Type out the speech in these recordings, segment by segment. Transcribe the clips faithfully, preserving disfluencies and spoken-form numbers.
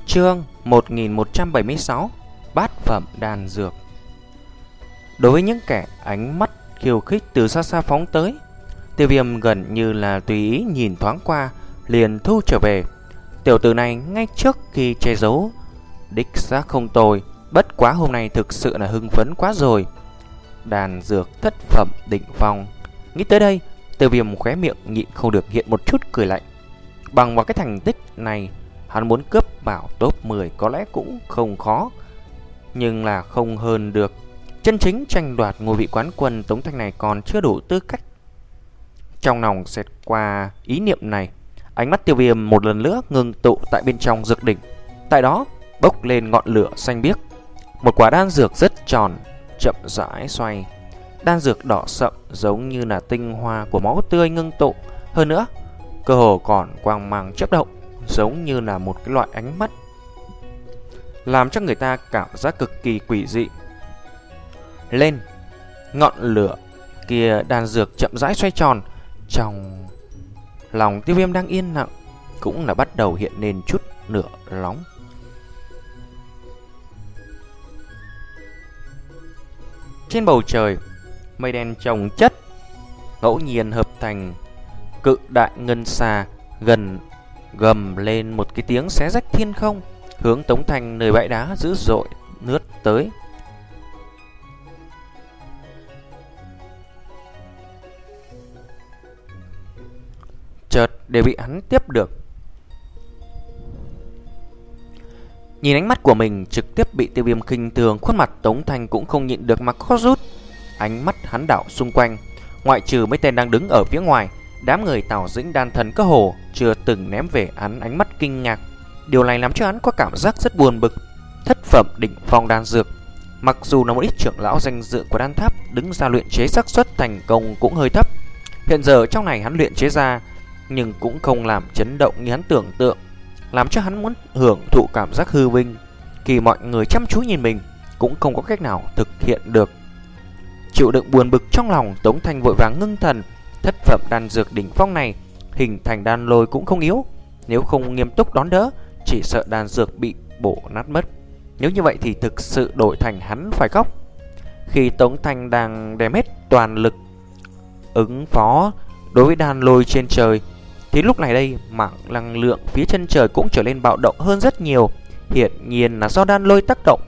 Chương một nghìn một trăm bảy mươi sáu. Bát phẩm đan dược. Đối với những kẻ ánh mắt khiêu khích từ xa xa phóng tới, Tiêu Viêm gần như là tùy ý nhìn thoáng qua liền thu trở về. Tiểu tử này ngay trước khi che giấu đích xác không tồi, bất quá hôm nay thực sự là hưng phấn quá rồi. Đan dược thất phẩm đỉnh phong. Nghĩ tới đây, Tiêu Viêm khóe miệng nhịn không được hiện một chút cười lạnh. Bằng vào cái thành tích này, hắn muốn cướp vào top mười có lẽ cũng không khó, nhưng là không hơn được. Chân chính tranh đoạt ngôi vị quán quân, Tống Thanh này còn chưa đủ tư cách. Trong lòng xẹt qua ý niệm này, ánh mắt Tiêu Viêm một lần nữa ngưng tụ tại bên trong dược đỉnh. Tại đó bốc lên ngọn lửa xanh biếc. Một quả đan dược rất tròn, chậm rãi xoay. Đan dược đỏ sậm giống như là tinh hoa của máu tươi ngưng tụ. Hơn nữa, cơ hồ còn quang mang chớp động, giống như là một cái loại ánh mắt, làm cho người ta cảm giác cực kỳ quỷ dị. Lên, ngọn lửa kia đan dược chậm rãi xoay tròn. Trong lòng Tiêu Viêm đang yên lặng cũng là bắt đầu hiện lên chút lửa nóng. Trên bầu trời, mây đen chồng chất, ngẫu nhiên hợp thành cự đại ngân xà, gần gầm lên một cái tiếng xé rách thiên không, hướng Tống Thanh nơi bãi đá dữ dội lướt tới. Chợt đều bị hắn tiếp được. Nhìn ánh mắt của mình trực tiếp bị Tiêu Viêm khinh thường, khuôn mặt Tống Thanh cũng không nhịn được mà khó rút. Ánh mắt hắn đảo xung quanh, ngoại trừ mấy tên đang đứng ở phía ngoài, đám người Tào Dĩnh đan thần cơ hồ chưa từng ném về hắn ánh mắt kinh ngạc. Điều này làm cho hắn có cảm giác rất buồn bực. Thất phẩm đỉnh phong đan dược, mặc dù là một ít trưởng lão danh dự của đan tháp đứng ra luyện chế, xác suất thành công cũng hơi thấp. Hiện giờ trong này hắn luyện chế ra, nhưng cũng không làm chấn động như hắn tưởng tượng, làm cho hắn muốn hưởng thụ cảm giác hư vinh. Khi mọi người chăm chú nhìn mình, cũng không có cách nào thực hiện được. Chịu đựng buồn bực trong lòng, Tống Thanh vội vàng ngưng thần. Thất phẩm đan dược đỉnh phong này hình thành đan lôi cũng không yếu, nếu không nghiêm túc đón đỡ, chỉ sợ đan dược bị bổ nát mất. Nếu như vậy thì thực sự đổi thành hắn phải khóc. Khi Tống Thanh đang đem hết toàn lực ứng phó đối với đan lôi trên trời, thì lúc này đây mảng năng lượng phía chân trời cũng trở nên bạo động hơn rất nhiều. Hiển nhiên là do đan lôi tác động,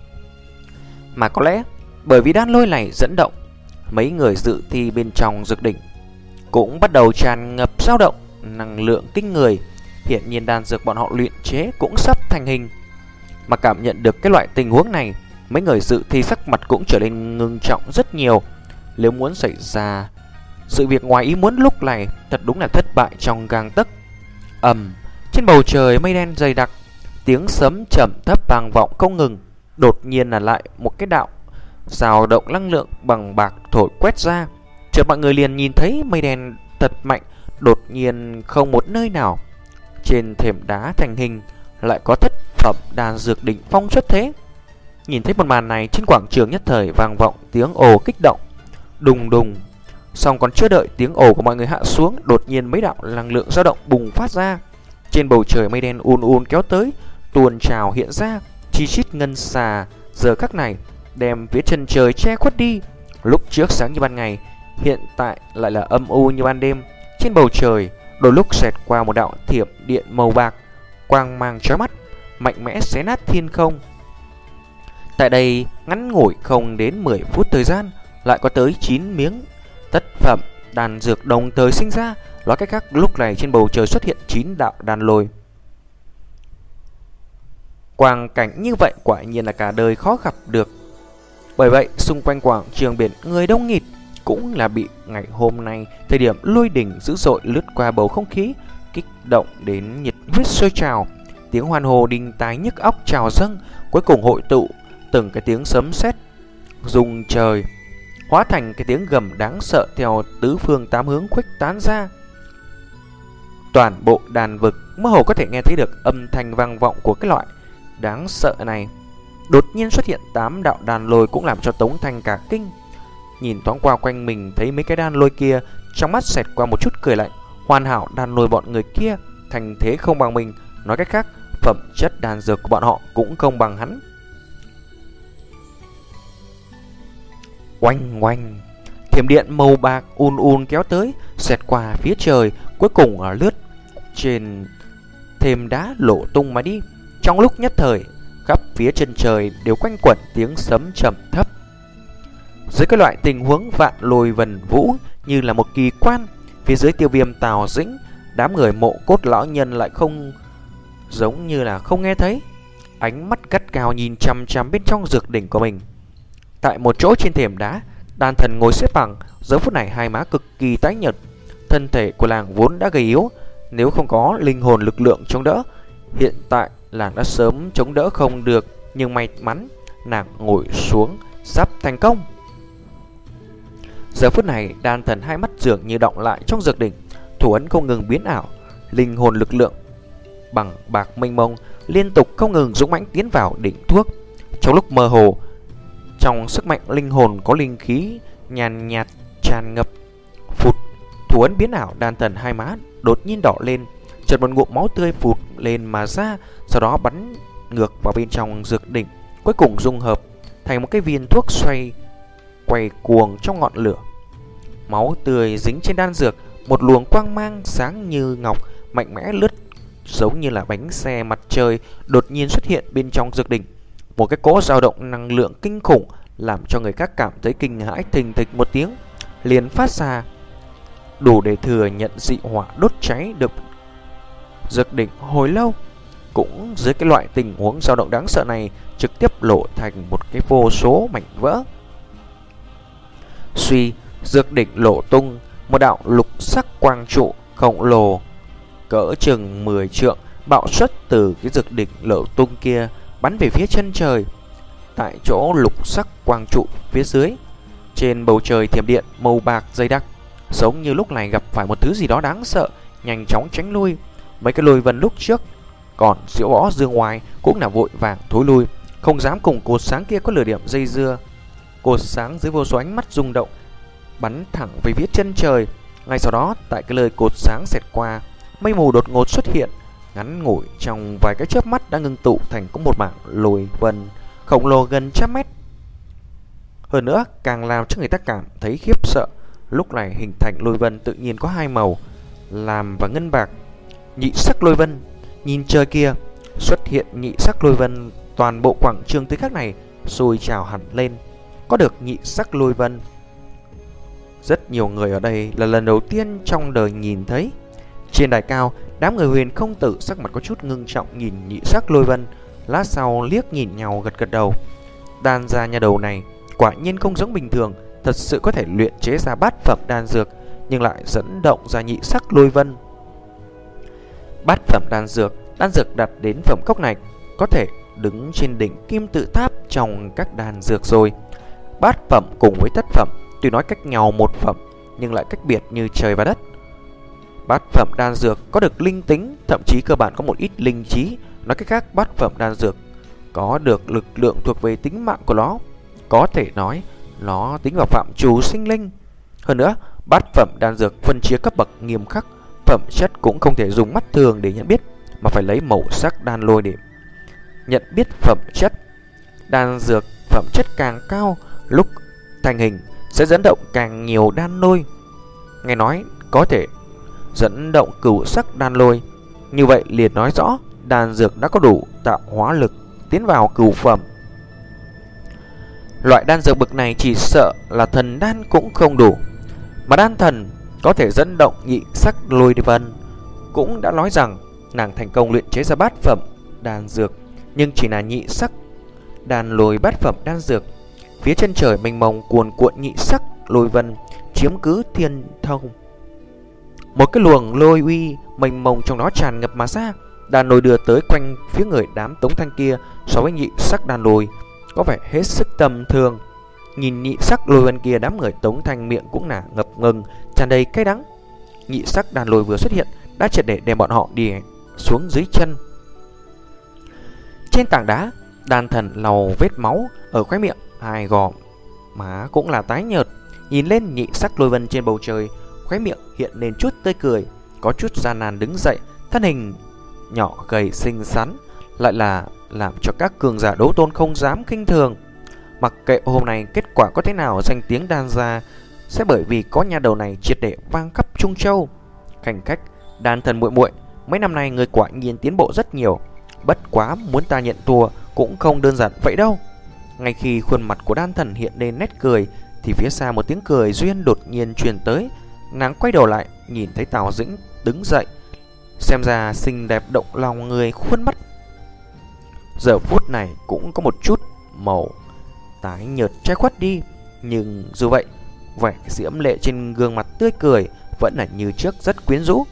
mà có lẽ bởi vì đan lôi này dẫn động, mấy người dự thi bên trong dược đỉnh cũng bắt đầu tràn ngập dao động, năng lượng kinh người. Hiển nhiên đan dược bọn họ luyện chế cũng sắp thành hình. Mà cảm nhận được cái loại tình huống này, mấy người dự thi sắc mặt cũng trở nên ngưng trọng rất nhiều. Nếu muốn xảy ra sự việc ngoài ý muốn lúc này, thật đúng là thất bại trong gang tấc. Ầm, trên bầu trời mây đen dày đặc, tiếng sấm trầm thấp vang vọng không ngừng. Đột nhiên là lại một cái đạo dao động năng lượng bằng bạc thổi quét ra. Chợt mọi người liền nhìn thấy mây đen thật mạnh, đột nhiên không một nơi nào trên thềm đá thành hình lại có thất phẩm đan dược đỉnh phong xuất thế. Nhìn thấy một màn này, trên quảng trường nhất thời vang vọng tiếng ồ kích động, đùng đùng. Xong còn chưa đợi tiếng ồ của mọi người hạ xuống, đột nhiên mấy đạo năng lượng dao động bùng phát ra. Trên bầu trời mây đen ùn ùn kéo tới, tuôn trào hiện ra, chi chít ngân xà giờ khắc này đem phía chân trời che khuất đi. Lúc trước sáng như ban ngày, hiện tại lại là âm u như ban đêm. Trên bầu trời đôi lúc xẹt qua một đạo thiểm điện màu bạc, quang mang chói mắt, mạnh mẽ xé nát thiên không. Tại đây ngắn ngủi không đến mười phút thời gian, lại có tới chín miếng thất phẩm đan dược đồng thời sinh ra. Nói cách khác, lúc này trên bầu trời xuất hiện chín đạo đan lôi. Quang cảnh như vậy quả nhiên là cả đời khó gặp được. Bởi vậy xung quanh quảng trường biển người đông nghịt, cũng là bị ngày hôm nay thời điểm lôi đỉnh dữ dội lướt qua bầu không khí kích động đến nhiệt huyết sôi trào. Tiếng hoan hô đinh tai nhức óc trào dâng, cuối cùng hội tụ từng cái tiếng sấm sét rung trời, hóa thành cái tiếng gầm đáng sợ theo tứ phương tám hướng khuếch tán ra. Toàn bộ đàn vực mơ hồ có thể nghe thấy được âm thanh vang vọng của cái loại đáng sợ này. Đột nhiên xuất hiện tám đạo đàn lôi cũng làm cho Tống Thanh cả kinh. Nhìn thoáng qua quanh mình thấy mấy cái đan lôi kia, trong mắt xẹt qua một chút cười lạnh. Hoàn hảo đan lôi bọn người kia thành thế không bằng mình, nói cách khác phẩm chất đan dược của bọn họ cũng không bằng hắn. Oanh oanh, thiểm điện màu bạc un un kéo tới, xẹt qua phía trời, cuối cùng ở lướt trên thềm đá lộ tung mà đi. Trong lúc nhất thời, khắp phía chân trời đều quanh quẩn tiếng sấm trầm thấp. Dưới cái loại tình huống vạn lôi vần vũ như là một kỳ quan, phía dưới Tiêu Viêm, Tào Dĩnh, đám người Mộ Cốt lão nhân lại không giống như là không nghe thấy, ánh mắt gắt gao nhìn chằm chằm bên trong dược đỉnh của mình. Tại một chỗ trên thềm đá, đan thần ngồi xếp bằng, giờ phút này hai má cực kỳ tái nhợt. Thân thể của làng vốn đã gầy yếu, nếu không có linh hồn lực lượng chống đỡ, hiện tại làng đã sớm chống đỡ không được. Nhưng may mắn nàng ngồi xuống sắp thành công. Giờ phút này đan thần hai mắt dường như động lại trong dược đỉnh, thủ ấn không ngừng biến ảo, linh hồn lực lượng bằng bạc mênh mông liên tục không ngừng dũng mãnh tiến vào đỉnh thuốc. Trong lúc mơ hồ, trong sức mạnh linh hồn có linh khí nhàn nhạt tràn ngập. Phụt, thủ ấn biến ảo, đan thần hai má đột nhiên đỏ lên, chợt một ngụm máu tươi phụt lên mà ra, sau đó bắn ngược vào bên trong dược đỉnh, cuối cùng dung hợp thành một cái viên thuốc xoay quay cuồng trong ngọn lửa. Máu tươi dính trên đan dược, một luồng quang mang sáng như ngọc mạnh mẽ lướt giống như là bánh xe mặt trời đột nhiên xuất hiện bên trong dược đỉnh. Một cái cỗ dao động năng lượng kinh khủng làm cho người khác cảm thấy kinh hãi, thình thịch một tiếng liền phát ra, đủ để thừa nhận dị hỏa đốt cháy được dược đỉnh hồi lâu. Cũng dưới cái loại tình huống dao động đáng sợ này, trực tiếp lộ thành một cái vô số mảnh vỡ. Suy, dược đỉnh lộ tung, một đạo lục sắc quang trụ khổng lồ cỡ chừng mười trượng bạo xuất từ cái dược đỉnh lộ tung kia, bắn về phía chân trời. Tại chỗ lục sắc quang trụ phía dưới, trên bầu trời thiểm điện màu bạc dày đặc, giống như lúc này gặp phải một thứ gì đó đáng sợ, nhanh chóng tránh lui. Mấy cái lôi vân lúc trước còn diễu võ dương ngoài cũng là vội vàng thối lui, không dám cùng cột sáng kia có lửa điểm dây dưa. Cột sáng dưới vô số ánh mắt rung động, bắn thẳng về phía chân trời. Ngay sau đó, tại cái lời cột sáng xẹt qua, mây mù đột ngột xuất hiện, ngắn ngủi trong vài cái chớp mắt đã ngưng tụ thành có một mảng lôi vân khổng lồ gần trăm mét. Hơn nữa, càng làm cho người ta cảm thấy khiếp sợ. Lúc này hình thành lôi vân tự nhiên có hai màu, làm và ngân bạc. Nhị sắc lôi vân, nhìn trời kia, xuất hiện nhị sắc lôi vân, toàn bộ quảng trường tới khắc này sôi trào hẳn lên. Có được nhị sắc lôi vân, rất nhiều người ở đây là lần đầu tiên trong đời nhìn thấy. Trên đài cao, đám người Huyền Không Tử sắc mặt có chút ngưng trọng nhìn nhị sắc lôi vân, lát sau liếc nhìn nhau gật gật đầu. Đan gia nhà đầu này quả nhiên không giống bình thường, thật sự có thể luyện chế ra bát phẩm đan dược, nhưng lại dẫn động ra nhị sắc lôi vân. Bát phẩm đan dược, đan dược đạt đến phẩm cốc này có thể đứng trên đỉnh kim tự tháp trong các đan dược rồi. Bát phẩm cùng với thất phẩm tuy nói cách nhau một phẩm, nhưng lại cách biệt như trời và đất. Bát phẩm đan dược có được linh tính, thậm chí cơ bản có một ít linh trí. Nói cách khác, bát phẩm đan dược có được lực lượng thuộc về tính mạng của nó, có thể nói nó tính vào phạm trù sinh linh. Hơn nữa, bát phẩm đan dược phân chia cấp bậc nghiêm khắc, phẩm chất cũng không thể dùng mắt thường để nhận biết, mà phải lấy màu sắc đan lôi để nhận biết phẩm chất. Đan dược phẩm chất càng cao, lúc thành hình sẽ dẫn động càng nhiều đan lôi. Nghe nói có thể dẫn động cửu sắc đan lôi, như vậy liền nói rõ đan dược đã có đủ tạo hóa lực tiến vào cửu phẩm. Loại đan dược bậc này chỉ sợ là thần đan cũng không đủ, mà đan thần có thể dẫn động nhị sắc lôi vân. Cũng đã nói rằng nàng thành công luyện chế ra bát phẩm đan dược, nhưng chỉ là nhị sắc đan lôi bát phẩm đan dược. Phía chân trời mênh mông cuồn cuộn nhị sắc lôi vân chiếm cứ thiên thông. Một cái luồng lôi uy mênh mông trong đó tràn ngập mà ra, đan lôi đưa tới quanh phía người đám Tống Thanh kia. So với nhị sắc đan lôi có vẻ hết sức tầm thường. Nhìn nhị sắc lôi vân kia, đám người Tống Thanh miệng cũng là ngập ngừng, tràn đầy cay đắng. Nhị sắc đan lôi vừa xuất hiện đã triệt để đem bọn họ đi xuống dưới chân. Trên tảng đá, đan thần lau vết máu ở khóe miệng, hai gò má cũng là tái nhợt. Nhìn lên nhị sắc lôi vân trên bầu trời, khóe miệng hiện lên chút tươi cười, có chút gian nan đứng dậy. Thân hình nhỏ gầy xinh xắn, lại là làm cho các cường giả đấu tôn không dám khinh thường. Mặc kệ hôm nay kết quả có thế nào, danh tiếng đan gia sẽ bởi vì có nhà đầu này triệt để vang khắp Trung Châu. Khanh khách, đan thần muội muội, mấy năm nay người quả nhiên tiến bộ rất nhiều. Bất quá muốn ta nhận thua cũng không đơn giản vậy đâu. Ngay khi khuôn mặt của đan thần hiện lên nét cười, thì phía xa một tiếng cười duyên đột nhiên truyền tới. Nàng quay đầu lại, nhìn thấy Tào Dĩnh đứng dậy, xem ra xinh đẹp động lòng người, khuôn mắt giờ phút này cũng có một chút màu tái nhợt che khuất đi. Nhưng dù vậy, vẻ diễm lệ trên gương mặt tươi cười vẫn là như trước rất quyến rũ.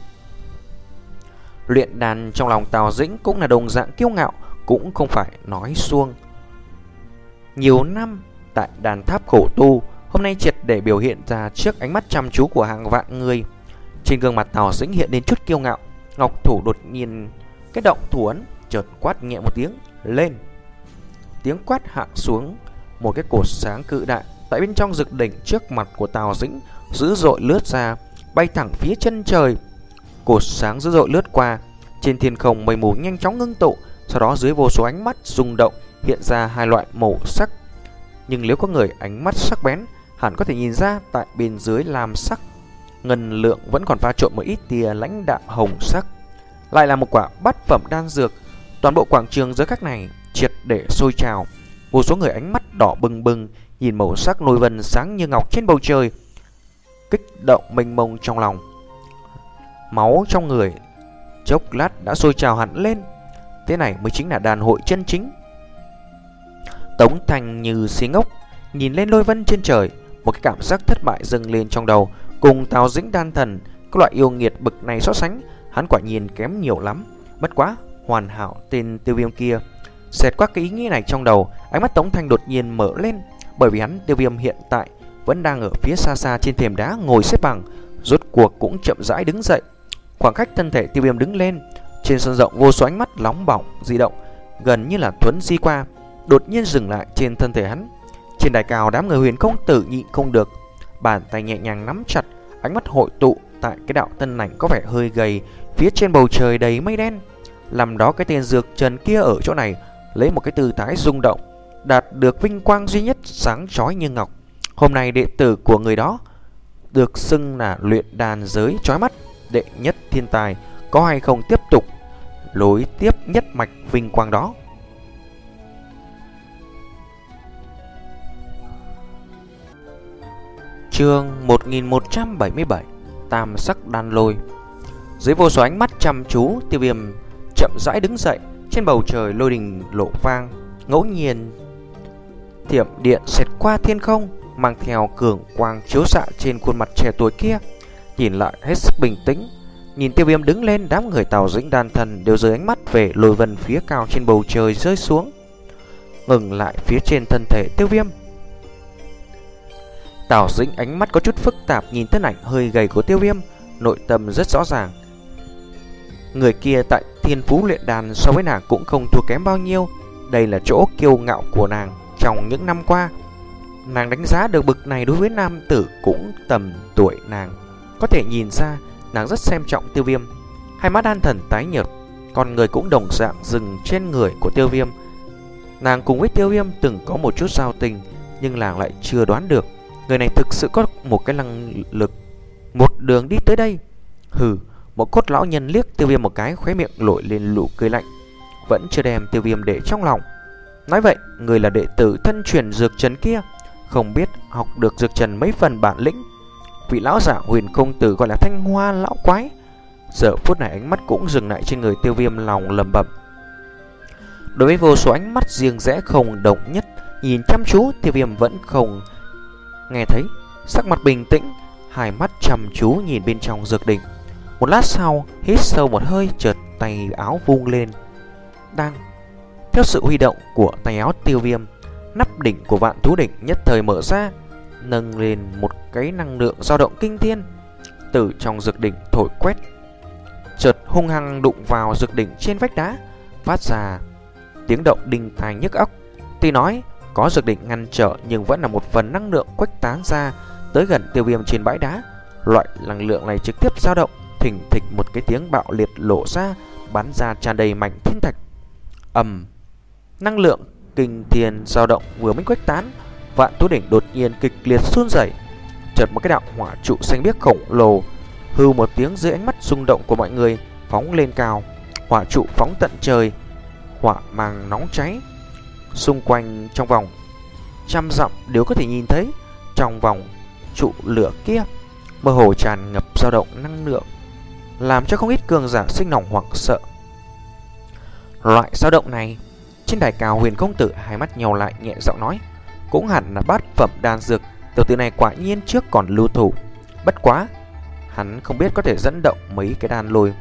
Luyện đàn trong lòng Tào Dĩnh cũng là đồng dạng kiêu ngạo, cũng không phải nói suông. Nhiều năm tại đàn tháp khổ tu, hôm nay triệt để biểu hiện ra trước ánh mắt chăm chú của hàng vạn người. Trên gương mặt Tào Dĩnh hiện lên chút kiêu ngạo, ngọc thủ đột nhiên cái động thủ ấn, chợt quát nhẹ một tiếng, lên. Tiếng quát hạ xuống, một cái cột sáng cự đại tại bên trong dực đỉnh trước mặt của Tào Dĩnh dữ dội lướt ra, bay thẳng phía chân trời. Cột sáng dữ dội lướt qua, trên thiên không mây mù nhanh chóng ngưng tụ, sau đó dưới vô số ánh mắt rung động hiện ra hai loại màu sắc. Nhưng nếu có người ánh mắt sắc bén, hẳn có thể nhìn ra tại bên dưới lam sắc ngân lượng vẫn còn pha trộn một ít tia lãnh đạm hồng sắc, lại là một quả bát phẩm đan dược. Toàn bộ quảng trường giữa các này triệt để sôi trào, vô số người ánh mắt đỏ bừng bừng nhìn màu sắc lôi vân sáng như ngọc trên bầu trời, kích động mênh mông trong lòng. Máu trong người chốc lát đã sôi trào hẳn lên. Thế này mới chính là đàn hội chân chính. Tống Thành như xí ngốc nhìn lên lôi vân trên trời, một cái cảm giác thất bại dâng lên trong đầu. Cùng Tào Dĩnh đan thần, các loại yêu nghiệt bực này so sánh, hắn quả nhiên kém nhiều lắm. Bất quá hoàn hảo tên Tiêu Viêm kia. Xẹt qua cái ý nghĩ này trong đầu, ánh mắt Tống Thanh đột nhiên mở lên, bởi vì hắn Tiêu Viêm hiện tại vẫn đang ở phía xa xa trên thềm đá ngồi xếp bằng, rốt cuộc cũng chậm rãi đứng dậy. Khoảng cách thân thể Tiêu Viêm đứng lên, trên sân rộng vô số ánh mắt nóng bỏng di động, gần như là thuấn di qua, đột nhiên dừng lại trên thân thể hắn. Trên đài cao, đám người Huyền công tử nhịn không được, bàn tay nhẹ nhàng nắm chặt, ánh mắt hội tụ tại cái đạo tân ảnh có vẻ hơi gầy phía trên bầu trời đầy mây đen. Làm đó cái tên Dược Trần kia ở chỗ này lấy một cái tư thái rung động, đạt được vinh quang duy nhất sáng chói như ngọc. Hôm nay đệ tử của người đó được xưng là luyện đàn giới chói mắt đệ nhất thiên tài, có hay không tiếp tục lối tiếp nhất mạch vinh quang đó. Chương một nghìn một trăm bảy mươi bảy, Tam sắc đan lôi. Dưới vô số ánh mắt chăm chú, Tiêu Viêm chậm rãi đứng dậy. Trên bầu trời lôi đình lộ vang, ngẫu nhiên thiểm điện xẹt qua thiên không, mang theo cường quang chiếu xạ trên khuôn mặt trẻ tuổi kia. Nhìn lại hết sức bình tĩnh. Nhìn Tiêu Viêm đứng lên, đám người Tào Dĩnh đan thần đều rời ánh mắt về lôi vân phía cao trên bầu trời rơi xuống, ngừng lại phía trên thân thể Tiêu Viêm. Tào Dĩnh ánh mắt có chút phức tạp nhìn thân ảnh hơi gầy của Tiêu Viêm, nội tâm rất rõ ràng. Người kia tại thiên phú luyện đàn so với nàng cũng không thua kém bao nhiêu. Đây là chỗ kiêu ngạo của nàng trong những năm qua. Nàng đánh giá được bực này đối với nam tử cũng tầm tuổi nàng, có thể nhìn ra nàng rất xem trọng Tiêu Viêm. Hai mắt đan thần tái nhợt, con người cũng đồng dạng dừng trên người của Tiêu Viêm. Nàng cùng với Tiêu Viêm từng có một chút giao tình, nhưng nàng lại chưa đoán được người này thực sự có một cái năng lực một đường đi tới đây. Hừ, một cốt lão nhân liếc Tiêu Viêm một cái, khóe miệng lội lên nụ cười lạnh, vẫn chưa đem Tiêu Viêm để trong lòng. Nói vậy, người là đệ tử thân truyền Dược Trần kia, không biết học được Dược Trần mấy phần bản lĩnh. Vị lão giả Huyền công tử gọi là Thanh Hoa lão quái. Giờ phút này ánh mắt cũng dừng lại trên người Tiêu Viêm, lòng lẩm bẩm. Đối với vô số ánh mắt riêng rẽ không đồng nhất nhìn chăm chú, Tiêu Viêm vẫn không nghe thấy, sắc mặt bình tĩnh, hai mắt chăm chú nhìn bên trong dược đỉnh. Một lát sau, hít sâu một hơi, chợt tay áo vung lên. Đang theo sự huy động của tay áo Tiêu Viêm, nắp đỉnh của Vạn Thú Đỉnh nhất thời mở ra, nâng lên một cái năng lượng dao động kinh thiên từ trong dược đỉnh thổi quét, chợt hung hăng đụng vào dược đỉnh trên vách đá, phát ra tiếng động đinh tai nhức óc. Tuy nói có dược đỉnh ngăn trở, nhưng vẫn là một phần năng lượng khuếch tán ra tới gần Tiêu Viêm trên bãi đá. Loại năng lượng này trực tiếp dao động, thình thịch một cái tiếng bạo liệt lộ ra, bắn ra tràn đầy mảnh thiên thạch. Ầm, năng lượng kinh thiên dao động vừa mới khuếch tán, Vạn Thú Đỉnh đột nhiên kịch liệt run rẩy. Chợt một cái đạo hỏa trụ xanh biếc khổng lồ hư một tiếng dưới ánh mắt rung động của mọi người phóng lên cao. Hỏa trụ phóng tận trời, hỏa mang nóng cháy. Xung quanh trong vòng trăm dặm đều có thể nhìn thấy. Trong vòng trụ lửa kia mơ hồ tràn ngập dao động năng lượng, làm cho không ít cường giả sinh lòng hoảng sợ. Loại dao động này, trên đài cao Huyền Công Tử hai mắt nheo lại nhẹ giọng nói, cũng hẳn là bát phẩm đan dược. Tiểu tử này quả nhiên trước còn lưu thủ, bất quá hắn không biết có thể dẫn động mấy cái đan lôi.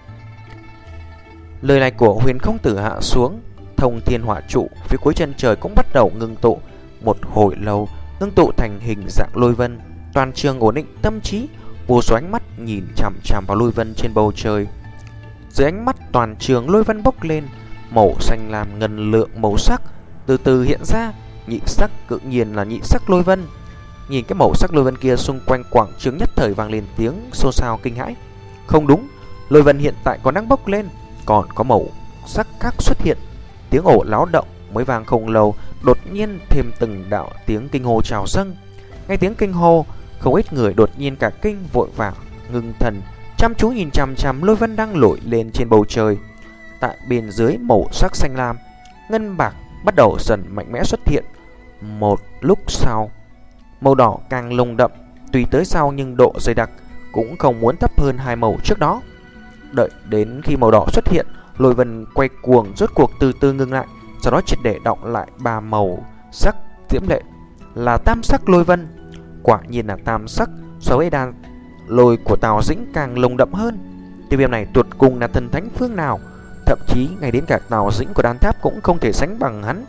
Lời này của Huyền Công Tử hạ xuống, thông thiên hỏa trụ phía cuối chân trời cũng bắt đầu ngưng tụ. Một hồi lâu ngưng tụ thành hình dạng lôi vân. Toàn trường ổn định tâm trí, vô số ánh mắt nhìn chằm chằm vào lôi vân trên bầu trời. Dưới ánh mắt toàn trường, lôi vân bốc lên, màu xanh lam ngân lượng màu sắc từ từ hiện ra. Nhị sắc tự nhiên là nhị sắc lôi vân. Nhìn cái màu sắc lôi vân kia, xung quanh quảng trường nhất thời vang lên tiếng xôn xao kinh hãi. Không đúng, lôi vân hiện tại còn đang bốc lên, còn có màu sắc khác xuất hiện. Tiếng ồ láo động mới vang không lâu, đột nhiên thêm từng đạo tiếng kinh hô trào dâng. Nghe tiếng kinh hô, không ít người đột nhiên cả kinh, vội vàng ngưng thần, chăm chú nhìn chằm chằm lôi vân đang nổi lên trên bầu trời. Tại bên dưới màu sắc xanh lam, ngân bạc bắt đầu dần mạnh mẽ xuất hiện. Một lúc sau, màu đỏ càng lồng đậm, tùy tới sau nhưng độ dày đặc cũng không muốn thấp hơn hai màu trước đó. Đợi đến khi màu đỏ xuất hiện, lôi vân quay cuồng rốt cuộc từ từ ngưng lại, sau đó triệt để đọng lại ba màu sắc diễm lệ là tam sắc lôi vân. Quả nhiên là tam sắc, so với đan lôi của Tào Dĩnh càng lồng đậm hơn. Tiêu Viêm này tuột cùng là thần thánh phương nào, thậm chí ngay đến cả Tào Dĩnh của đan tháp cũng không thể sánh bằng hắn.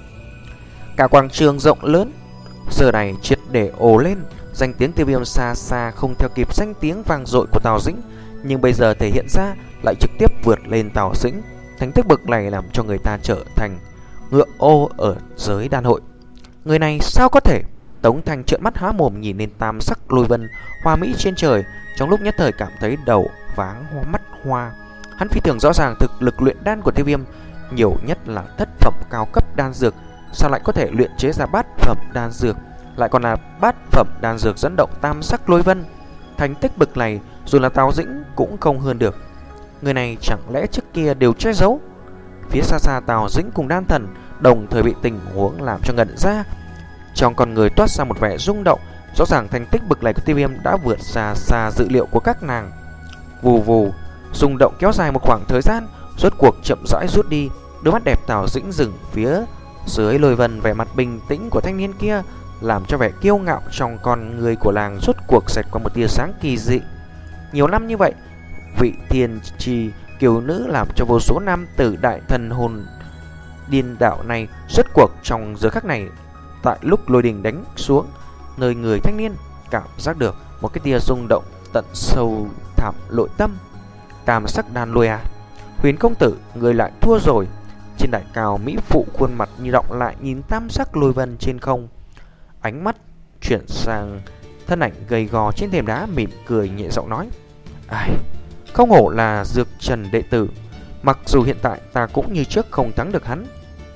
Cả quảng trường rộng lớn giờ này triệt để ồ lên, danh tiếng Tiêu Viêm xa xa không theo kịp danh tiếng vang dội của Tào Dĩnh, nhưng bây giờ thể hiện ra lại trực tiếp vượt lên Tào Dĩnh. Thành tích bậc này làm cho người ta trở thành ngựa ô ở giới đan hội. Người này sao có thể? Tống Thanh trợn mắt há mồm nhìn lên tam sắc lôi vân hoa mỹ trên trời, trong lúc nhất thời cảm thấy đầu váng hoa mắt hoa. Hắn phi thường rõ ràng thực lực luyện đan của Tiêu Viêm nhiều nhất là thất phẩm cao cấp đan dược, sao lại có thể luyện chế ra bát phẩm đan dược, lại còn là bát phẩm đan dược dẫn động tam sắc lôi vân. Thành tích bậc này dù là Tào Dĩnh cũng không hơn được. Người này chẳng lẽ trước kia đều che giấu? Phía xa xa, Tào Dĩnh cùng đan thần đồng thời bị tình huống làm cho ngẩn ra. Trong con người toát ra một vẻ rung động. Rõ ràng thành tích bậc này của Tiêu Viêm đã vượt xa xa dự liệu của các nàng. Vù vù, rung động kéo dài một khoảng thời gian, rốt cuộc chậm rãi rút đi. Đôi mắt đẹp Tào Dĩnh dừng phía dưới lôi vân, vẻ mặt bình tĩnh của thanh niên kia làm cho vẻ kiêu ngạo trong con người của làng rốt cuộc xẹt qua một tia sáng kỳ dị. Nhiều năm như vậy, vị thiên trì kiều nữ làm cho vô số nam tử đại thần hồn điên đạo này rốt cuộc trong giờ khắc này, tại lúc lôi đình đánh xuống, nơi người thanh niên cảm giác được một cái tia rung động tận sâu thẳm nội tâm. Tam sắc đan lôi à? Huyền công tử, người lại thua rồi. Trên đài cao, mỹ phụ khuôn mặt như động lại nhìn tam sắc lôi vân trên không, ánh mắt chuyển sang thân ảnh gầy gò trên thềm đá, mỉm cười nhẹ giọng nói: ai, không hổ là Dược Trần đệ tử, mặc dù hiện tại ta cũng như trước không thắng được hắn.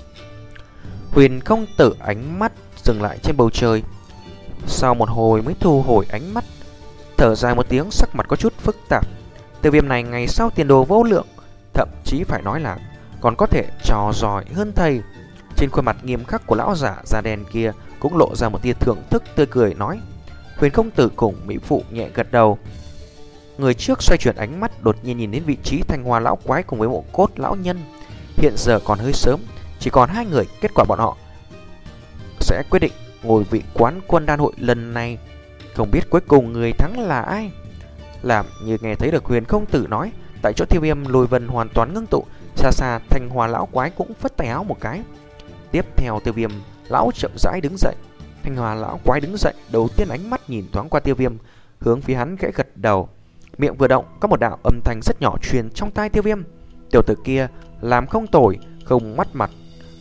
Huyền công tử ánh mắt dừng lại trên bầu trời, sau một hồi mới thu hồi ánh mắt, thở dài một tiếng, sắc mặt có chút phức tạp. Tiêu Viêm này ngày sau tiền đồ vô lượng, thậm chí phải nói là còn có thể trò giỏi hơn thầy. Trên khuôn mặt nghiêm khắc của lão giả da đen kia cũng lộ ra một tia thưởng thức tươi cười nói. Huyền công tử cùng mỹ phụ nhẹ gật đầu. Người trước xoay chuyển ánh mắt, đột nhiên nhìn đến vị trí thanh hoa lão quái cùng với mộ cốt lão nhân. Hiện giờ còn hơi sớm, chỉ còn hai người, kết quả bọn họ sẽ quyết định ngôi vị quán quân đan hội lần này. Không biết cuối cùng người thắng là ai? Làm như nghe thấy được Huyền công tử nói, tại chỗ Tiêu Viêm lôi vân hoàn toàn ngưng tụ. Xa xa thanh hoa lão quái cũng phất tay áo một cái. Tiếp theo Tiêu Viêm lão chậm rãi đứng dậy. Thanh hoa lão quái đứng dậy, đầu tiên ánh mắt nhìn thoáng qua Tiêu Viêm, hướng phía hắn khẽ gật đầu. Miệng vừa động, có một đạo âm thanh rất nhỏ truyền trong tai Tiêu Viêm. Tiểu tử kia làm không tồi, không mất mặt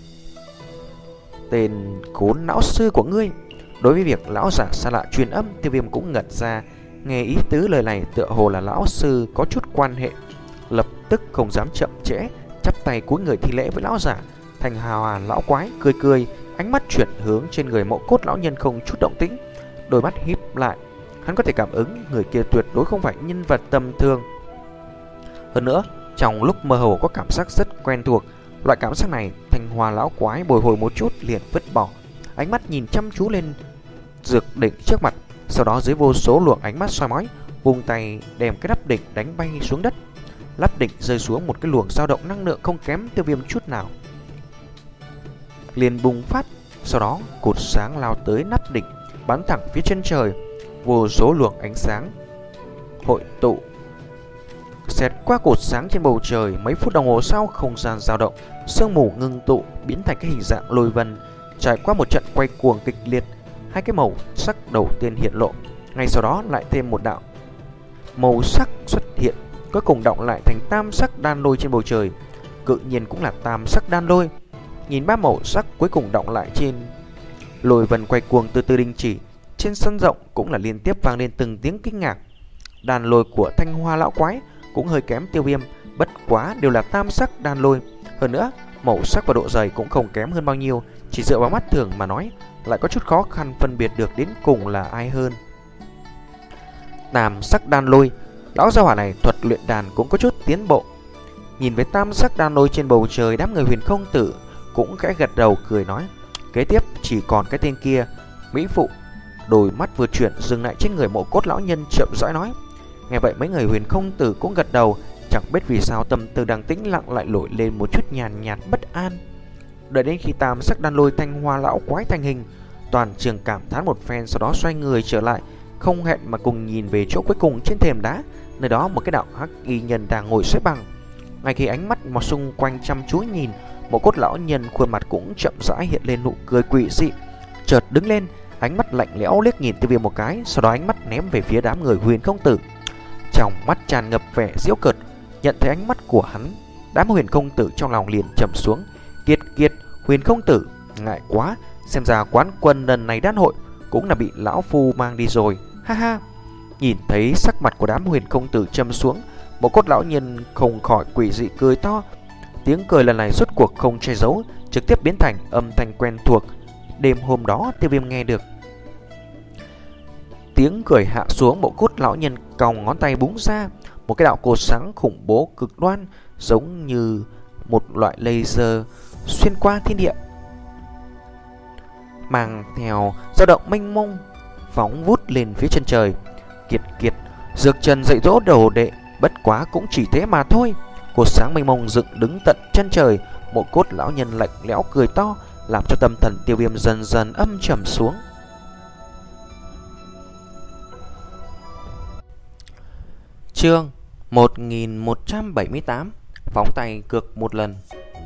tên khốn lão sư của ngươi. Đối với việc lão giả xa lạ truyền âm, Tiêu Viêm cũng ngẩn ra. Nghe ý tứ lời này tựa hồ là lão sư có chút quan hệ, lập tức không dám chậm trễ, chắp tay cúi người thi lễ với lão giả. Thành Hòa lão quái cười cười, ánh mắt chuyển hướng trên người mộ cốt lão nhân không chút động tĩnh, đôi mắt híp lại. Hắn có thể cảm ứng người kia tuyệt đối không phải nhân vật tầm thường. Hơn nữa, trong lúc mơ hồ có cảm giác rất quen thuộc. Loại cảm giác này Thành Hòa lão quái bồi hồi một chút liền vứt bỏ, ánh mắt nhìn chăm chú lên dược đỉnh trước mặt. Sau đó dưới vô số luồng ánh mắt soi mói, vung tay đem cái nắp đỉnh đánh bay xuống đất. Nắp đỉnh rơi xuống một cái luồng dao động năng lượng không kém Tiêu Viêm chút nào, liền bùng phát. Sau đó cột sáng lao tới nắp đỉnh, bắn thẳng phía chân trời. Vô số luồng ánh sáng hội tụ xẹt qua cột sáng trên bầu trời. Mấy phút đồng hồ sau, không gian dao động, sương mù ngưng tụ biến thành cái hình dạng lôi vân. Trải qua một trận quay cuồng kịch liệt, hai cái màu sắc đầu tiên hiện lộ, ngay sau đó lại thêm một đạo màu sắc xuất hiện, cuối cùng động lại thành tam sắc đan lôi trên bầu trời. Cự nhiên cũng là tam sắc đan lôi. Nhìn ba màu sắc cuối cùng động lại trên lôi vân quay cuồng từ từ đình chỉ. Trên sân rộng cũng là liên tiếp vang lên từng tiếng kinh ngạc. Đan lôi của Thanh Hoa lão quái cũng hơi kém Tiêu Viêm, bất quá đều là tam sắc đan lôi. Hơn nữa, màu sắc và độ dày cũng không kém hơn bao nhiêu. Chỉ dựa vào mắt thường mà nói, lại có chút khó khăn phân biệt được đến cùng là ai hơn. Tam sắc đan lôi, lão gia hỏa này thuật luyện đàn cũng có chút tiến bộ. Nhìn với tam sắc đan lôi trên bầu trời, đám người Huyền Không Tử cũng khẽ gật đầu cười nói: kế tiếp chỉ còn cái tên kia. Mỹ phụ đôi mắt vừa chuyển dừng lại trên người mộ cốt lão nhân, chậm rãi nói. Nghe vậy mấy người Huyền Không Tử cũng gật đầu. Chẳng biết vì sao tâm tư đang tĩnh lặng lại nổi lên một chút nhàn nhạt bất an. Đợi đến khi tam sắc đan lôi Thanh Hoa lão quái thành hình, toàn trường cảm thán một phen, sau đó xoay người trở lại, không hẹn mà cùng nhìn về chỗ cuối cùng trên thềm đá. Nơi đó một cái đạo hắc y nhân đang ngồi xếp bằng. Ngay khi ánh mắt mà xung quanh chăm chú nhìn, một cốt lão nhân khuôn mặt cũng chậm rãi hiện lên nụ cười quỷ dị, chợt đứng lên, ánh mắt lạnh lẽo liếc nhìn Tiêu Viêm một cái, sau đó ánh mắt ném về phía đám người Huyền Không Tử, trong mắt tràn ngập vẻ giễu cợt. Nhận thấy ánh mắt của hắn, đám Huyền Không Tử trong lòng liền trầm xuống. Kiệt kiệt, Huyền Không Tử, ngại quá, xem ra quán quân lần này đan hội cũng là bị lão phu mang đi rồi, ha ha. Nhìn thấy sắc mặt của đám Huyền Không Tử trầm xuống, một cốt lão nhân không khỏi quỷ dị cười to. Tiếng cười lần này rốt cuộc không che giấu, trực tiếp biến thành âm thanh quen thuộc đêm hôm đó Tiêu Viêm nghe được. Tiếng cười hạ xuống, bộ cốt lão nhân còng ngón tay búng ra, một cái đạo cột sáng khủng bố cực đoan, giống như một loại laser xuyên qua thiên địa, mang theo dao động mênh mông phóng vút lên phía chân trời. Kiệt kiệt, Dược Trần dạy dỗ đồ đệ, bất quá cũng chỉ thế mà thôi. Cột sáng mênh mông dựng đứng tận chân trời, một cốt lão nhân lạnh lẽo cười to, làm cho tâm thần Tiêu Viêm dần dần âm trầm xuống. Chương một nghìn một trăm bảy mươi tám, phóng tay cược một lần.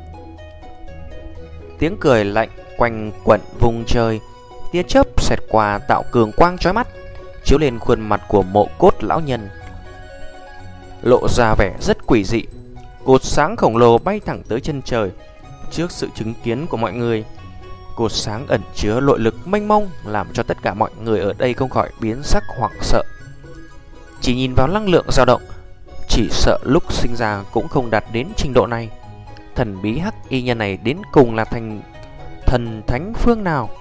Tiếng cười lạnh quanh quẩn vùng trời, tia chớp xẹt qua tạo cường quang chói mắt, chiếu lên khuôn mặt của mộ cốt lão nhân, lộ ra vẻ rất quỷ dị. Cột sáng khổng lồ bay thẳng tới chân trời. Trước sự chứng kiến của mọi người, cột sáng ẩn chứa nội lực mênh mông, làm cho tất cả mọi người ở đây không khỏi biến sắc hoảng sợ. Chỉ nhìn vào năng lượng dao động, chỉ sợ lúc sinh ra cũng không đạt đến trình độ này. Thần bí hắc y nhân này đến cùng là thành thần thánh phương nào?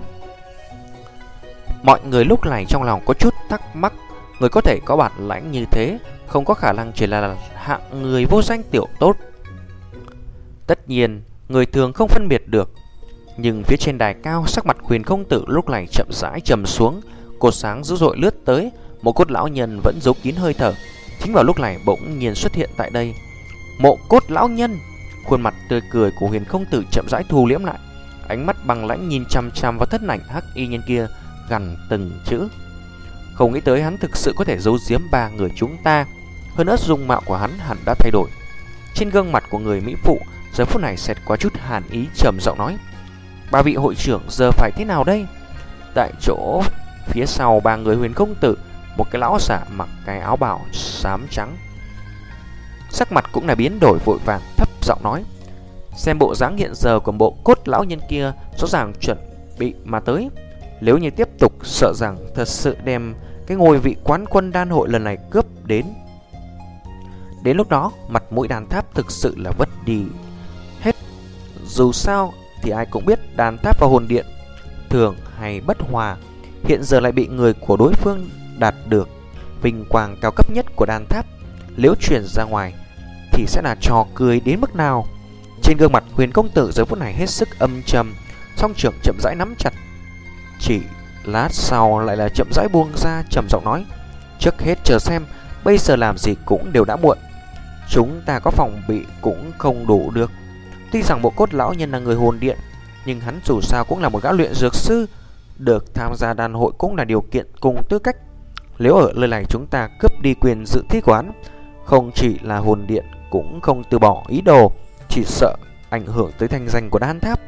Mọi người lúc này trong lòng có chút thắc mắc. Người có thể có bản lãnh như thế không có khả năng chỉ là hạng người vô danh tiểu tốt. Tất nhiên người thường không phân biệt được. Nhưng phía trên đài cao, sắc mặt Huyền Không Tử lúc này chậm rãi trầm xuống. Cột sáng dữ dội lướt tới, một cốt lão nhân vẫn giấu kín hơi thở. Chính vào lúc này bỗng nhiên xuất hiện tại đây. Mộ cốt lão nhân, khuôn mặt tươi cười của Huyền Không Tử chậm rãi thu liễm lại, ánh mắt băng lãnh nhìn chăm chăm vào thân ảnh hắc y nhân kia, gằn từng chữ. Không nghĩ tới hắn thực sự có thể giấu giếm ba người chúng ta. Hơn nữa dung mạo của hắn hẳn đã thay đổi. Trên gương mặt của người mỹ phụ giờ phút này xẹt qua chút hàn ý, trầm giọng nói: ba vị hội trưởng giờ phải thế nào đây? Tại chỗ phía sau ba người Huyền Không Tử, một cái lão giả mặc cái áo bào xám trắng, sắc mặt cũng là biến đổi, vội vàng thấp giọng nói: xem bộ dáng hiện giờ của bộ cốt lão nhân kia, rõ ràng chuẩn bị mà tới. Nếu như tiếp tục, sợ rằng thật sự đem cái ngôi vị quán quân đan hội lần này cướp đến. Đến lúc đó mặt mũi đàn tháp thực sự là vất đi hết. Dù sao thì ai cũng biết đàn tháp và hồn điện thường hay bất hòa, hiện giờ lại bị người của đối phương đạt được vinh quang cao cấp nhất của đàn tháp, nếu truyền ra ngoài thì sẽ là trò cười đến mức nào. Trên gương mặt Huyền công tử giờ phút này hết sức âm trầm, song trưởng chậm rãi nắm chặt. Chỉ lát sau lại là chậm rãi buông ra, trầm giọng nói: trước hết chờ xem, bây giờ làm gì cũng đều đã muộn. Chúng ta có phòng bị cũng không đủ được. Tuy rằng Bộ Cốt lão nhân là người hồn điện, nhưng hắn dù sao cũng là một gã luyện dược sư, được tham gia đàn hội cũng là điều kiện cùng tư cách. Nếu ở nơi này chúng ta cướp đi quyền dự thi của hắn, không chỉ là hồn điện cũng không từ bỏ ý đồ, chỉ sợ ảnh hưởng tới thanh danh của đan tháp.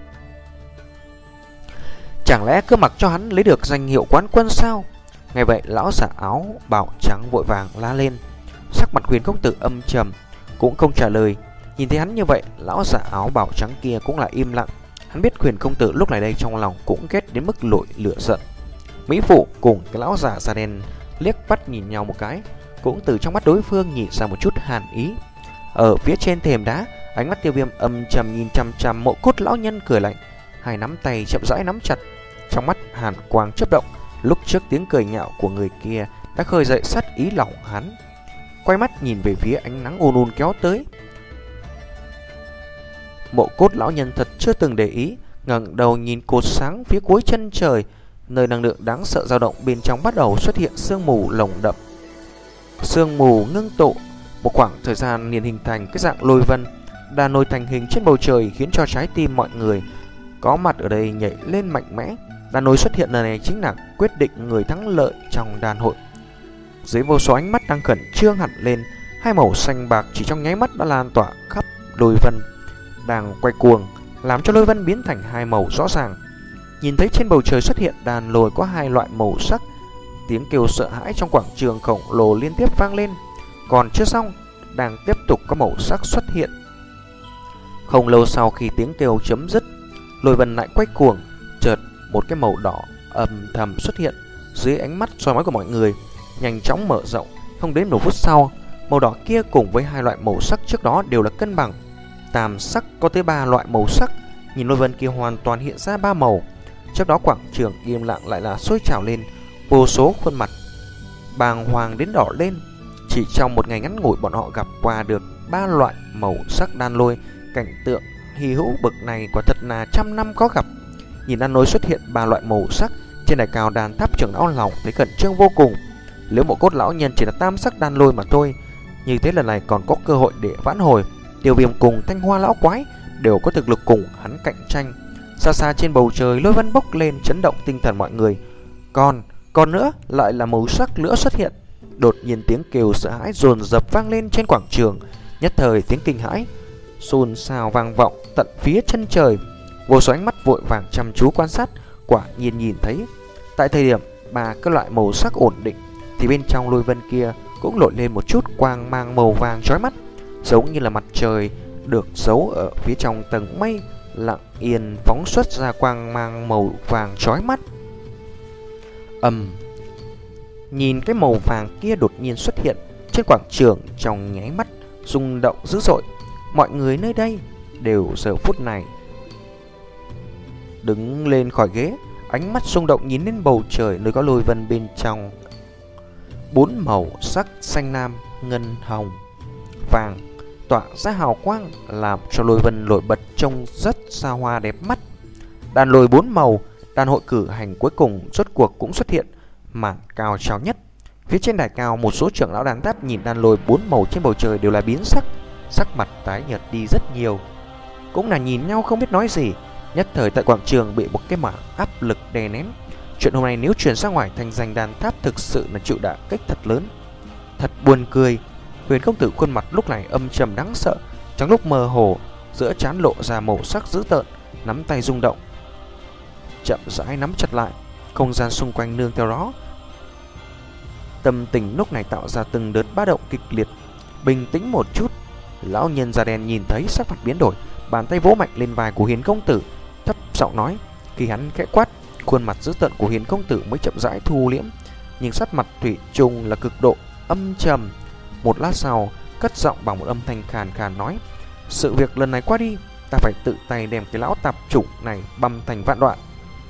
Chẳng lẽ cứ mặc cho hắn lấy được danh hiệu quán quân sao? Nghe vậy lão giả áo bào trắng vội vàng la lên. Sắc mặt Huyền công tử âm trầm, cũng không trả lời. Nhìn thấy hắn như vậy, lão giả áo bào trắng kia cũng là im lặng. Hắn biết Huyền công tử lúc này đây trong lòng cũng ghét đến mức nổi lửa giận. Mỹ phụ cùng cái lão giả da đen liếc mắt nhìn nhau một cái, cũng từ trong mắt đối phương nhìn ra một chút hàn ý. Ở phía trên thềm đá, ánh mắt Tiêu Viêm âm trầm nhìn chằm chằm Mộ Cốt lão nhân cười lạnh, hai nắm tay chậm rãi nắm chặt, trong mắt hàn quang chớp động. Lúc trước tiếng cười nhạo của người kia đã khơi dậy sát ý lòng hắn. Quay mắt nhìn về phía ánh nắng ôn ôn kéo tới, Mộ Cốt lão nhân thật chưa từng để ý, ngẩng đầu nhìn cột sáng phía cuối chân trời, nơi năng lượng đáng sợ dao động bên trong bắt đầu xuất hiện sương mù lồng đậm. Sương mù ngưng tụ, một khoảng thời gian liền hình thành cái dạng lôi vân, đàn nổi thành hình trên bầu trời, khiến cho trái tim mọi người có mặt ở đây nhảy lên mạnh mẽ. Đàn nổi xuất hiện lần này chính là quyết định người thắng lợi trong đàn hội. Dưới vô số ánh mắt đang khẩn trương hẳn lên, hai màu xanh bạc chỉ trong nháy mắt đã lan tỏa khắp lôi vân đang quay cuồng, làm cho lôi vân biến thành hai màu rõ ràng. Nhìn thấy trên bầu trời xuất hiện đàn lôi có hai loại màu sắc, tiếng kêu sợ hãi trong quảng trường khổng lồ liên tiếp vang lên. Còn chưa xong, đang tiếp tục có màu sắc xuất hiện. Không lâu sau khi tiếng kêu chấm dứt, lôi vân lại quay cuồng, chợt một cái màu đỏ âm thầm xuất hiện dưới ánh mắt soi mói của mọi người, nhanh chóng mở rộng. Không đến một phút sau, màu đỏ kia cùng với hai loại màu sắc trước đó đều là cân bằng. Tam sắc có tới ba loại màu sắc, nhìn lôi vân kia hoàn toàn hiện ra ba màu. Trước đó quảng trường im lặng lại là sôi trào lên, vô số khuôn mặt bàng hoàng đến đỏ lên. Chỉ trong một ngày ngắn ngủi, bọn họ gặp qua được ba loại màu sắc đan lôi. Cảnh tượng hy hữu bậc này quả thật là trăm năm có gặp. Nhìn đan lôi xuất hiện ba loại màu sắc trên đài cao đàn tháp, trưởng lão lòng thấy khẩn trương vô cùng. Nếu Mộ Cốt lão nhân chỉ là tam sắc đan lôi mà thôi, như thế lần này còn có cơ hội để vãn hồi. Tiêu Viêm cùng Thanh Hoa lão quái đều có thực lực cùng hắn cạnh tranh. Xa xa trên bầu trời, lôi vân bốc lên chấn động tinh thần mọi người. Còn, còn nữa lại là màu sắc nữa xuất hiện. Đột nhiên tiếng kêu sợ hãi dồn dập vang lên trên quảng trường. Nhất thời tiếng kinh hãi xôn xao vang vọng tận phía chân trời. Vô số ánh mắt vội vàng chăm chú quan sát. Quả nhiên nhìn thấy, tại thời điểm ba các loại màu sắc ổn định, thì bên trong lôi vân kia cũng nổi lên một chút quang mang màu vàng chói mắt, giống như là mặt trời được giấu ở phía trong tầng mây, lặng yên phóng xuất ra quang mang màu vàng chói mắt. Ầm, nhìn cái màu vàng kia đột nhiên xuất hiện trên quảng trường, trong nháy mắt rung động dữ dội. Mọi người nơi đây đều giờ phút này đứng lên khỏi ghế, ánh mắt rung động nhìn lên bầu trời nơi có lôi vân bên trong bốn màu sắc xanh lam, ngân, hồng, vàng tỏa ra hào quang, làm cho lôi vân nổi bật trông rất xa hoa đẹp mắt. Đàn lôi bốn màu, đàn hội cử hành cuối cùng rốt cuộc cũng xuất hiện màn cao trào nhất. Phía trên đài cao, một số trưởng lão đàn tháp nhìn đàn lôi bốn màu trên bầu trời đều là biến sắc, sắc mặt tái nhợt đi rất nhiều, cũng là nhìn nhau không biết nói gì. Nhất thời tại quảng trường bị một cái mảng áp lực đè nén. Chuyện hôm nay nếu truyền ra ngoài, thành danh đàn tháp thực sự là chịu đả kích thật lớn. Thật buồn cười. Huyền công tử khuôn mặt lúc này âm trầm đáng sợ, trong lúc mơ hồ giữa trán lộ ra màu sắc dữ tợn, nắm tay rung động, chậm rãi nắm chặt lại. Không gian xung quanh nương theo đó, tâm tình lúc này tạo ra từng đợt ba động kịch liệt. Bình tĩnh một chút, lão nhân da đen nhìn thấy sắc mặt biến đổi, bàn tay vỗ mạnh lên vai của Huyền công tử, thấp giọng nói. Khi hắn khẽ quát, khuôn mặt dữ tợn của Huyền công tử mới chậm rãi thu liễm, nhưng sắc mặt thủy chung là cực độ âm trầm. Một lát sau, cất giọng bằng một âm thanh khàn khàn nói: sự việc lần này qua đi, ta phải tự tay đem cái lão tạp chủng này băm thành vạn đoạn.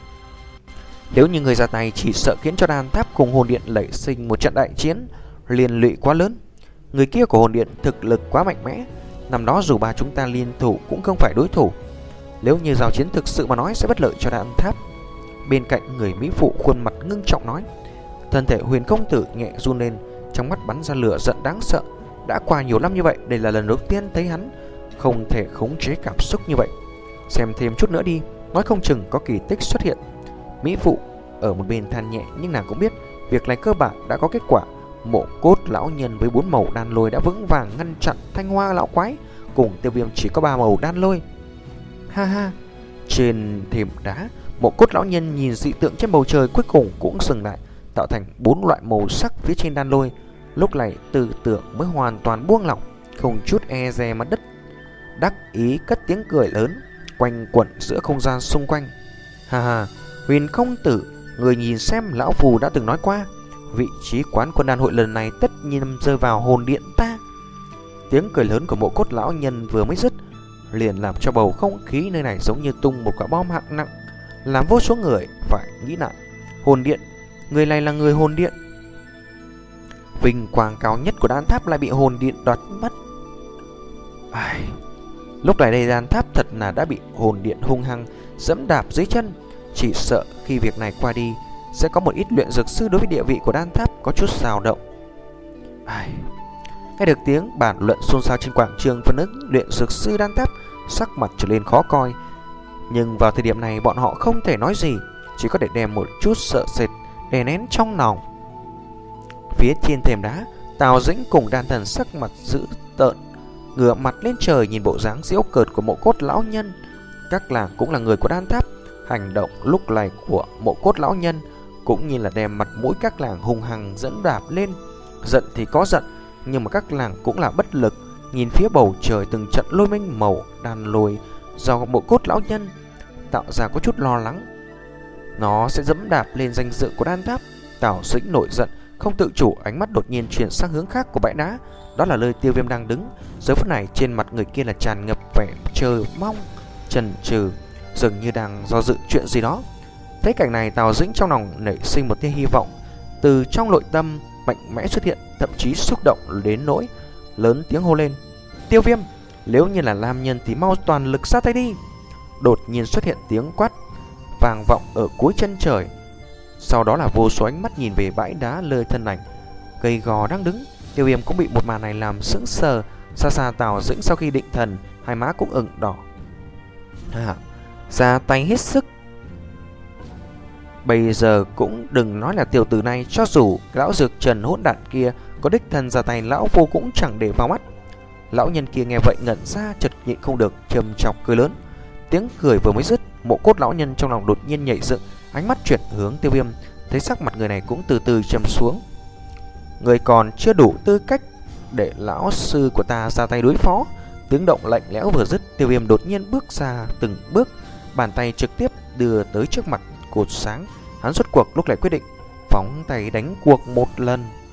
Nếu như người ra tay chỉ sợ khiến cho đan tháp cùng hồn điện nảy sinh một trận đại chiến, liên lụy quá lớn. Người kia của hồn điện thực lực quá mạnh mẽ, năm đó dù ba chúng ta liên thủ cũng không phải đối thủ. Nếu như giao chiến thực sự mà nói sẽ bất lợi cho đan tháp. Bên cạnh người mỹ phụ khuôn mặt ngưng trọng nói. Thân thể Huyền công tử nhẹ run lên, trong mắt bắn ra lửa giận đáng sợ. Đã qua nhiều năm như vậy, đây là lần đầu tiên thấy hắn không thể khống chế cảm xúc như vậy. Xem thêm chút nữa đi, nói không chừng có kỳ tích xuất hiện. Mỹ phụ ở một bên than nhẹ, nhưng nàng cũng biết việc này cơ bản đã có kết quả. Mộ cốt lão nhân với bốn màu đan lôi đã vững vàng ngăn chặn Thanh Hoa lão quái, cùng Tiêu Viêm chỉ có ba màu đan lôi. Ha ha. Trên thềm đá, mộ cốt lão nhân nhìn dị tượng trên bầu trời cuối cùng cũng dừng lại, tạo thành bốn loại màu sắc phía trên đan lôi. Lúc này tư tưởng mới hoàn toàn buông lỏng, không chút e dè mặt đất. Đắc ý cất tiếng cười lớn, quanh quẩn giữa không gian xung quanh. Ha ha, Huyền công tử, người nhìn xem, lão phù đã từng nói qua, vị trí quán quân đan hội lần này tất nhiên rơi vào hồn điện ta. Tiếng cười lớn của mộ cốt lão nhân vừa mới dứt, liền làm cho bầu không khí nơi này giống như tung một quả bom hạng nặng, làm vô số người phải nghĩ lại. Hồn điện, người này là người hồn điện. Vinh quang cao nhất của đan tháp lại bị hồn điện đoạt mất. Ai... Lúc này đây đan tháp thật là đã bị hồn điện hung hăng dẫm đạp dưới chân. Chỉ sợ khi việc này qua đi, sẽ có một ít luyện dược sư đối với địa vị của đan tháp có chút dao động. Ai... Nghe được tiếng bàn luận xôn xao trên quảng trường, phần lớn luyện dược sư đan tháp sắc mặt trở lên khó coi. Nhưng vào thời điểm này bọn họ không thể nói gì, chỉ có thể đem một chút sợ sệt đè nén trong lòng. Phía trên thềm đá, Tào Dĩnh cùng đan thần sắc mặt dữ tợn, ngửa mặt lên trời nhìn bộ dáng giễu cợt của mộ cốt lão nhân. Các làng cũng là người của đan tháp, hành động lúc này của mộ cốt lão nhân cũng như là đem mặt mũi các làng hung hăng dẫn đạp lên. Giận thì có giận, nhưng mà các làng cũng là bất lực, nhìn phía bầu trời từng trận lôi minh màu đan lôi do mộ cốt lão nhân tạo ra có chút lo lắng. Nó sẽ dẫm đạp lên danh dự của đan tháp. Tào Dĩnh nổi giận, không tự chủ ánh mắt đột nhiên chuyển sang hướng khác của bãi đá. Đó là nơi Tiêu Viêm đang đứng. Giờ phút này trên mặt người kia là tràn ngập vẻ chờ mong, chần chừ, dường như đang do dự chuyện gì đó. Thấy cảnh này, Tào Dĩnh trong lòng nảy sinh một tia hy vọng, từ trong nội tâm mạnh mẽ xuất hiện, thậm chí xúc động đến nỗi lớn tiếng hô lên: Tiêu Viêm, nếu như là nam nhân thì mau toàn lực ra tay đi. Đột nhiên xuất hiện tiếng quát vang vọng ở cuối chân trời. Sau đó là vô số ánh mắt nhìn về bãi đá lơi thân ảnh gầy gò đang đứng. Tiêu Viêm cũng bị một màn này làm sững sờ. Xa xa Tào Dĩnh sau khi định thần, hai má cũng ửng đỏ. À, ra tay hết sức. Bây giờ cũng đừng nói là tiểu tử này, cho dù lão dược trần hỗn đản kia có đích thân ra tay, lão vô cũng chẳng để vào mắt. Lão nhân kia nghe vậy ngẩn ra, chợt nhịn không được trầm chọc cười lớn. Tiếng cười vừa mới dứt, mộ cốt lão nhân trong lòng đột nhiên nhảy dựng, ánh mắt chuyển hướng Tiêu Viêm, thấy sắc mặt người này cũng từ từ trầm xuống. Người còn chưa đủ tư cách để lão sư của ta ra tay đối phó. Tiếng động lạnh lẽo vừa dứt, Tiêu Viêm đột nhiên bước ra từng bước, bàn tay trực tiếp đưa tới trước mặt cột sáng. Hắn rốt cuộc lúc này quyết định phóng tay đánh cuộc một lần.